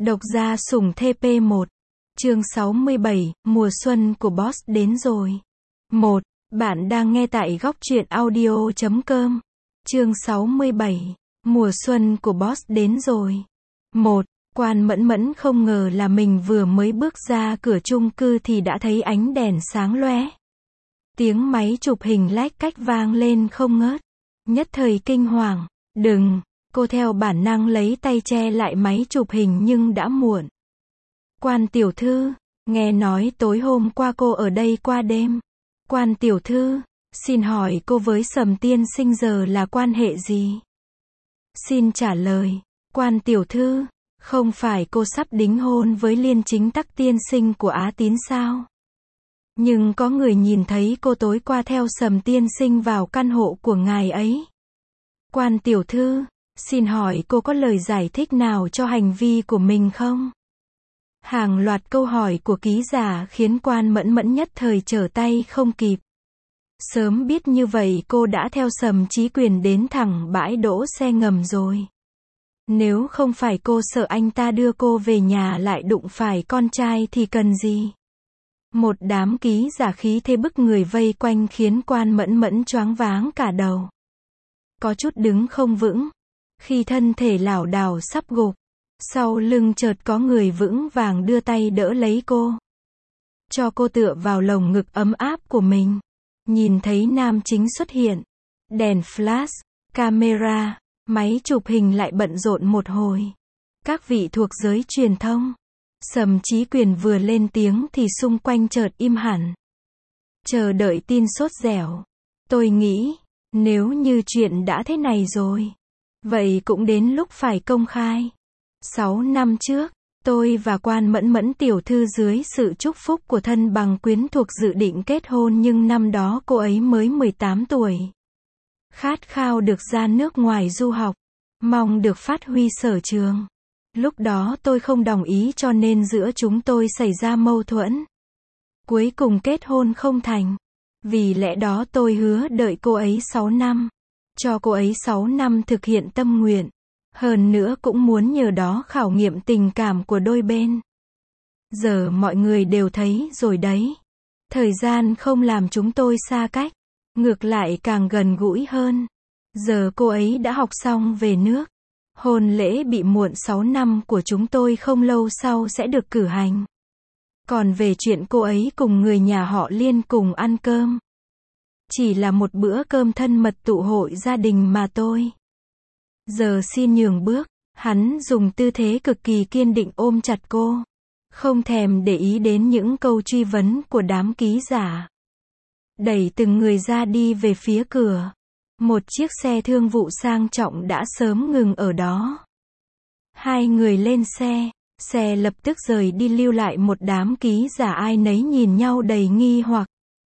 Độc gia sủng TP1. Chương 67, mùa xuân của Boss đến rồi. 1. Bạn đang nghe tại góc truyện audio.com. Chương 67, mùa xuân của Boss đến rồi. 1. Quan Mẫn Mẫn không ngờ là mình vừa mới bước ra cửa chung cư thì đã thấy ánh đèn sáng loé. Tiếng máy chụp hình lách cách vang lên không ngớt. Nhất thời kinh hoàng. Đừng! Cô theo bản năng lấy tay che lại máy chụp hình nhưng đã muộn. Quan tiểu thư, nghe nói tối hôm qua cô ở đây qua đêm. Quan tiểu thư, xin hỏi cô với Sầm tiên sinh giờ là quan hệ gì? Xin trả lời, quan tiểu thư, không phải cô sắp đính hôn với Liên Chính Tắc tiên sinh của Á Tín sao? Nhưng có người nhìn thấy cô tối qua theo Sầm tiên sinh vào căn hộ của ngài ấy. Quan tiểu thư, xin hỏi cô có lời giải thích nào cho hành vi của mình không? Hàng loạt câu hỏi của ký giả khiến Quan Mẫn Mẫn nhất thời trở tay không kịp. Sớm biết như vậy cô đã theo Sầm Chí Quyền đến thẳng bãi đỗ xe ngầm rồi. Nếu không phải cô sợ anh ta đưa cô về nhà lại đụng phải con trai thì cần gì? Một đám ký giả khí thế bức người vây quanh khiến Quan Mẫn Mẫn choáng váng cả đầu. Có chút đứng không vững. Khi thân thể lảo đảo sắp gục, sau lưng chợt có người vững vàng đưa tay đỡ lấy cô. Cho cô tựa vào lồng ngực ấm áp của mình. Nhìn thấy nam chính xuất hiện. Đèn flash, camera, máy chụp hình lại bận rộn một hồi. Các vị thuộc giới truyền thông. Sầm Chí Quyền vừa lên tiếng thì xung quanh chợt im hẳn. Chờ đợi tin sốt dẻo. Tôi nghĩ, nếu như chuyện đã thế này rồi, vậy cũng đến lúc phải công khai. 6 năm trước, tôi và Quan Mẫn Mẫn tiểu thư dưới sự chúc phúc của thân bằng quyến thuộc dự định kết hôn nhưng năm đó cô ấy mới 18 tuổi. Khát khao được ra nước ngoài du học, mong được phát huy sở trường. Lúc đó tôi không đồng ý cho nên giữa chúng tôi xảy ra mâu thuẫn. Cuối cùng kết hôn không thành. Vì lẽ đó tôi hứa đợi cô ấy 6 năm. Cho cô ấy 6 năm thực hiện tâm nguyện. Hơn nữa cũng muốn nhờ đó khảo nghiệm tình cảm của đôi bên. Giờ mọi người đều thấy rồi đấy. Thời gian không làm chúng tôi xa cách. Ngược lại càng gần gũi hơn. Giờ cô ấy đã học xong về nước. Hôn lễ bị muộn 6 năm của chúng tôi không lâu sau sẽ được cử hành. Còn về chuyện cô ấy cùng người nhà họ Liên cùng ăn cơm. Chỉ là một bữa cơm thân mật tụ hội gia đình mà tôi. Giờ xin nhường bước. Hắn dùng tư thế cực kỳ kiên định ôm chặt cô. Không thèm để ý đến những câu truy vấn của đám ký giả. Đẩy từng người ra đi về phía cửa. Một chiếc xe thương vụ sang trọng đã sớm ngừng ở đó. Hai người lên xe. Xe lập tức rời đi lưu lại một đám ký giả ai nấy nhìn nhau đầy nghi hoặc.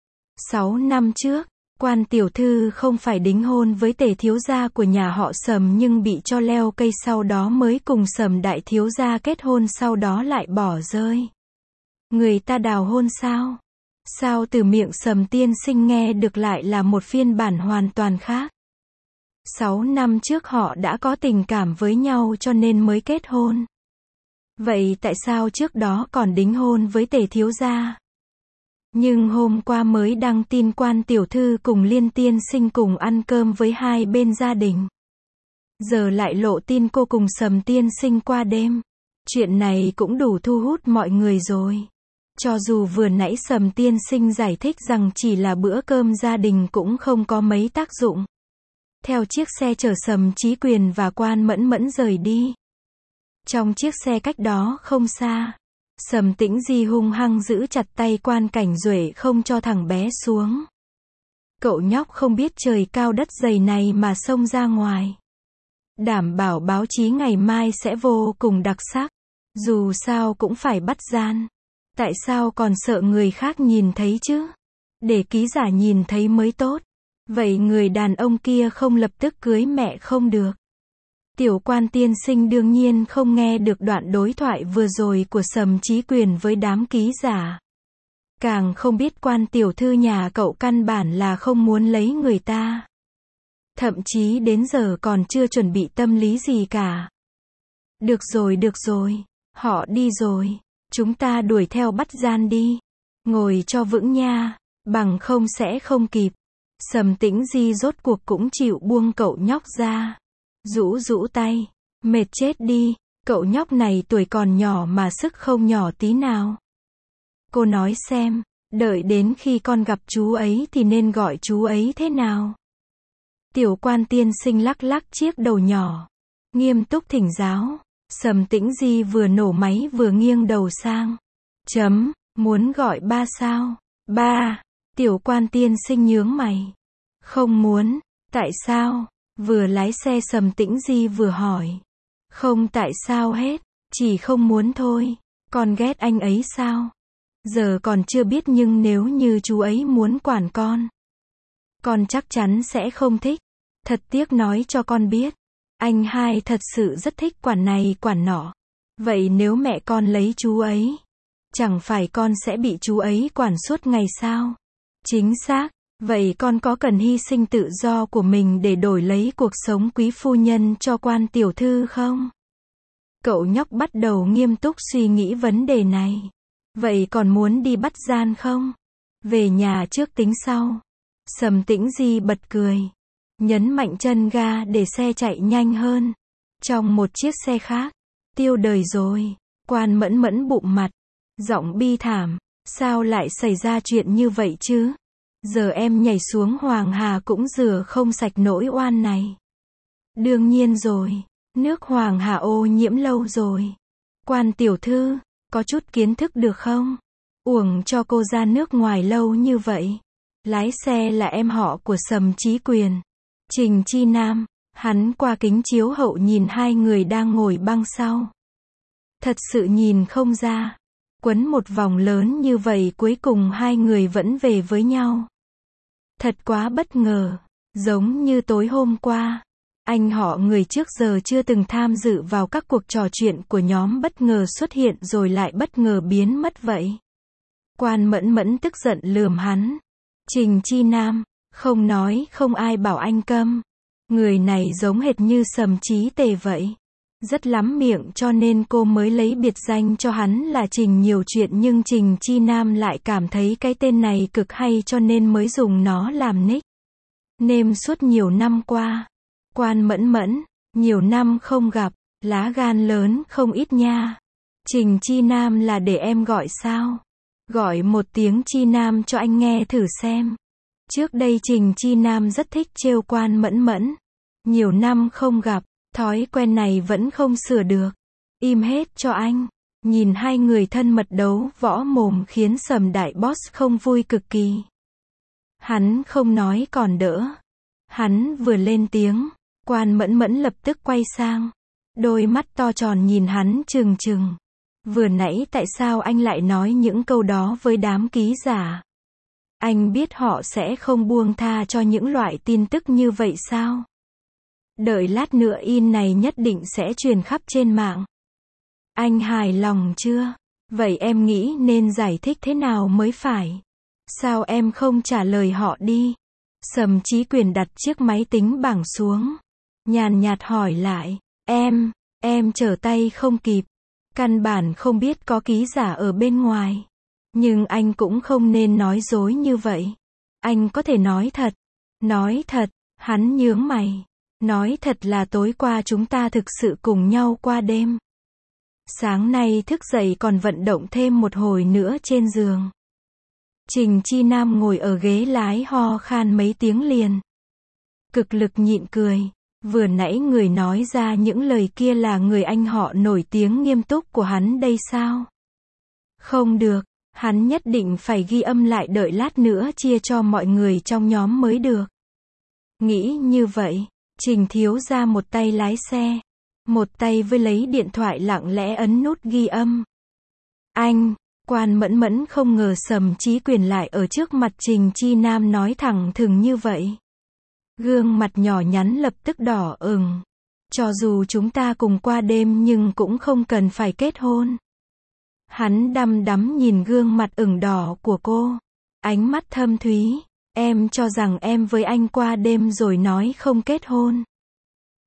6 năm trước, Quan tiểu thư không phải đính hôn với Tề thiếu gia của nhà họ Sầm nhưng bị cho leo cây sau đó mới cùng Sầm đại thiếu gia kết hôn sau đó lại bỏ rơi. Người ta đào hôn sao? Sao từ miệng Sầm tiên sinh nghe được lại là một phiên bản hoàn toàn khác? 6 năm trước họ đã có tình cảm với nhau cho nên mới kết hôn. Vậy tại sao trước đó còn đính hôn với Tề thiếu gia? Nhưng hôm qua mới đăng tin Quan tiểu thư cùng Liên tiên sinh cùng ăn cơm với hai bên gia đình. Giờ lại lộ tin cô cùng Sầm tiên sinh qua đêm. Chuyện này cũng đủ thu hút mọi người rồi. Cho dù vừa nãy Sầm tiên sinh giải thích rằng chỉ là bữa cơm gia đình cũng không có mấy tác dụng. Theo chiếc xe chở Sầm Chí Quyền và Quan Mẫn Mẫn rời đi. Trong chiếc xe cách đó không xa, Sầm Tĩnh Di hung hăng giữ chặt tay Quan Cảnh Duệ không cho thằng bé xuống. Cậu nhóc không biết trời cao đất dày này mà xông ra ngoài. Đảm bảo báo chí ngày mai sẽ vô cùng đặc sắc. Dù sao cũng phải bắt gian. Tại sao còn sợ người khác nhìn thấy chứ? Để ký giả nhìn thấy mới tốt. Vậy người đàn ông kia không lập tức cưới mẹ không được. Tiểu Quan tiên sinh đương nhiên không nghe được đoạn đối thoại vừa rồi của Sầm Chí Quyền với đám ký giả. Càng không biết Quan tiểu thư nhà cậu căn bản là không muốn lấy người ta. Thậm chí đến giờ còn chưa chuẩn bị tâm lý gì cả. Được rồi, Họ đi rồi. Chúng ta đuổi theo bắt gian đi. Ngồi cho vững nha, bằng không sẽ không kịp. Sầm Tĩnh Di rốt cuộc cũng chịu buông cậu nhóc ra. Rũ rũ tay. Mệt chết đi, cậu nhóc này tuổi còn nhỏ mà sức không nhỏ tí nào. Cô nói xem, đợi đến khi con gặp chú ấy thì nên gọi chú ấy thế nào? Tiểu Quan tiên sinh lắc lắc chiếc đầu nhỏ. Nghiêm túc thỉnh giáo. Sầm Tĩnh Di vừa nổ máy vừa nghiêng đầu sang. Muốn gọi ba sao? Ba. Tiểu Quan tiên sinh nhướng mày. Không muốn. Tại sao? Vừa lái xe Sầm Tĩnh Di vừa hỏi. Không tại sao hết, chỉ không muốn thôi. Con ghét anh ấy sao? Giờ còn chưa biết nhưng nếu như chú ấy muốn quản con chắc chắn sẽ không thích. Thật tiếc nói cho con biết. Anh hai thật sự rất thích quản này quản nọ. Vậy nếu mẹ con lấy chú ấy, chẳng phải con sẽ bị chú ấy quản suốt ngày sao? Chính xác. Vậy con có cần hy sinh tự do của mình để đổi lấy cuộc sống quý phu nhân cho Quan tiểu thư không? Cậu nhóc bắt đầu nghiêm túc suy nghĩ vấn đề này. Vậy còn muốn đi bắt gian không? Về nhà trước tính sau. Sầm Tĩnh Di bật cười. Nhấn mạnh chân ga để xe chạy nhanh hơn. Trong một chiếc xe khác. Tiêu đời rồi. Quan Mẫn Mẫn bụng mặt. Giọng bi thảm. Sao lại xảy ra chuyện như vậy chứ? Giờ em nhảy xuống Hoàng Hà cũng rửa không sạch nỗi oan này. Đương nhiên rồi. Nước Hoàng Hà ô nhiễm lâu rồi. Quan tiểu thư, có chút kiến thức được không? Uổng cho cô ra nước ngoài lâu như vậy. Lái xe là em họ của Sầm Chí Quyền. Trình Chi Nam. Hắn qua kính chiếu hậu nhìn hai người đang ngồi băng sau. Thật sự nhìn không ra. Quấn một vòng lớn như vậy cuối cùng hai người vẫn về với nhau. Thật quá bất ngờ. Giống như tối hôm qua. Anh họ người trước giờ chưa từng tham dự vào các cuộc trò chuyện của nhóm bất ngờ xuất hiện rồi lại bất ngờ biến mất vậy. Quan Mẫn Mẫn tức giận lườm hắn. Trình Chi Nam, không nói không ai bảo anh câm. Người này giống hệt như Sầm Chí Tề vậy. Rất lắm miệng cho nên cô mới lấy biệt danh cho hắn là Trình nhiều chuyện nhưng Trình Chi Nam lại cảm thấy cái tên này cực hay cho nên mới dùng nó làm nickname suốt nhiều năm qua. Quan Mẫn Mẫn, nhiều năm không gặp, lá gan lớn không ít nha. Trình Chi Nam là để em gọi sao? Gọi một tiếng Chi Nam cho anh nghe thử xem. Trước đây Trình Chi Nam rất thích trêu Quan Mẫn Mẫn. Nhiều năm không gặp, thói quen này vẫn không sửa được. Im hết cho anh. Nhìn hai người thân mật đấu võ mồm khiến Sầm đại boss không vui cực kỳ. Hắn không nói còn đỡ. Hắn vừa lên tiếng, Quan Mẫn Mẫn lập tức quay sang. Đôi mắt to tròn nhìn hắn trừng trừng. Vừa nãy tại sao anh lại nói những câu đó với đám ký giả? Anh biết họ sẽ không buông tha cho những loại tin tức như vậy sao? Đợi lát nữa in này nhất định sẽ truyền khắp trên mạng. Anh hài lòng chưa? Vậy em nghĩ nên giải thích thế nào mới phải? Sao em không trả lời họ đi? Sầm Chí Quyền đặt chiếc máy tính bảng xuống. Nhàn nhạt hỏi lại. Em trở tay không kịp. Căn bản không biết có ký giả ở bên ngoài. Nhưng anh cũng không nên nói dối như vậy. Anh có thể nói thật. Nói thật, hắn nhướng mày. Nói thật là tối qua chúng ta thực sự cùng nhau qua đêm. Sáng nay thức dậy còn vận động thêm một hồi nữa trên giường. Trình Chi Nam ngồi ở ghế lái ho khan mấy tiếng liền. Cực lực nhịn cười. Vừa nãy người nói ra những lời kia là người anh họ nổi tiếng nghiêm túc của hắn đây sao? Không được, hắn nhất định phải ghi âm lại đợi lát nữa chia cho mọi người trong nhóm mới được. Nghĩ như vậy, Trình thiếu gia một tay lái xe, một tay với lấy điện thoại lặng lẽ ấn nút ghi âm. Quan Mẫn Mẫn không ngờ Sầm Chí Quyền lại ở trước mặt Trình Chi Nam nói thẳng thừng như vậy. Gương mặt nhỏ nhắn lập tức đỏ ửng. Cho dù chúng ta cùng qua đêm nhưng cũng không cần phải kết hôn. Hắn đăm đắm nhìn gương mặt ửng đỏ của cô. Ánh mắt thâm thúy. Em cho rằng em với anh qua đêm rồi nói không kết hôn.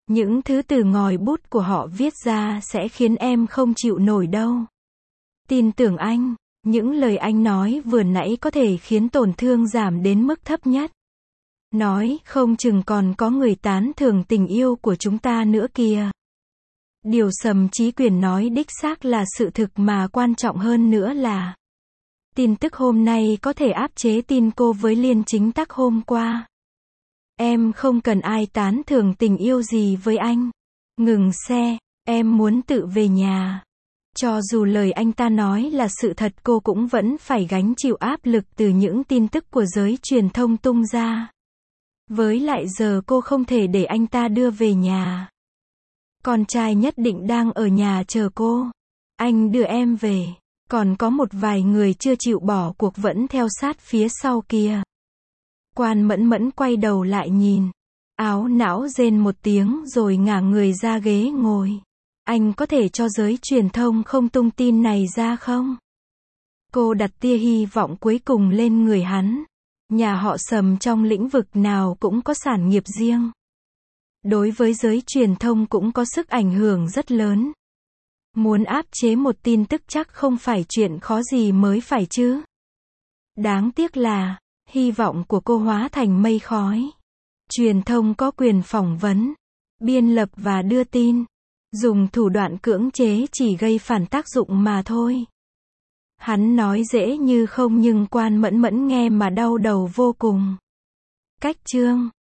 Những thứ từ ngòi bút của họ viết ra sẽ khiến em không chịu nổi đâu. Tin tưởng anh, những lời anh nói vừa nãy có thể khiến tổn thương giảm đến mức thấp nhất. Nói không chừng còn có người tán thưởng tình yêu của chúng ta nữa kìa. Điều Sầm Chí Quyền nói đích xác là sự thực, mà quan trọng hơn nữa là tin tức hôm nay có thể áp chế tin cô với Liên chính tắc hôm qua. Em không cần ai tán thưởng tình yêu gì với anh. Ngừng xe, em muốn tự về nhà. Cho dù lời anh ta nói là sự thật, cô cũng vẫn phải gánh chịu áp lực từ những tin tức của giới truyền thông tung ra. Với lại giờ cô không thể để anh ta đưa về nhà. Con trai nhất định đang ở nhà chờ cô. Anh đưa em về. Còn có một vài người chưa chịu bỏ cuộc vẫn theo sát phía sau kia. Quan Mẫn Mẫn quay đầu lại nhìn. Áo não rên một tiếng rồi ngả người ra ghế ngồi. Anh có thể cho giới truyền thông không tung tin này ra không? Cô đặt tia hy vọng cuối cùng lên người hắn. Nhà họ Sầm trong lĩnh vực nào cũng có sản nghiệp riêng. Đối với giới truyền thông cũng có sức ảnh hưởng rất lớn. Muốn áp chế một tin tức chắc không phải chuyện khó gì mới phải chứ. Đáng tiếc là, hy vọng của cô hóa thành mây khói. Truyền thông có quyền phỏng vấn, biên lập và đưa tin. Dùng thủ đoạn cưỡng chế chỉ gây phản tác dụng mà thôi. Hắn nói dễ như không nhưng Quan Mẫn Mẫn nghe mà đau đầu vô cùng. Cách chương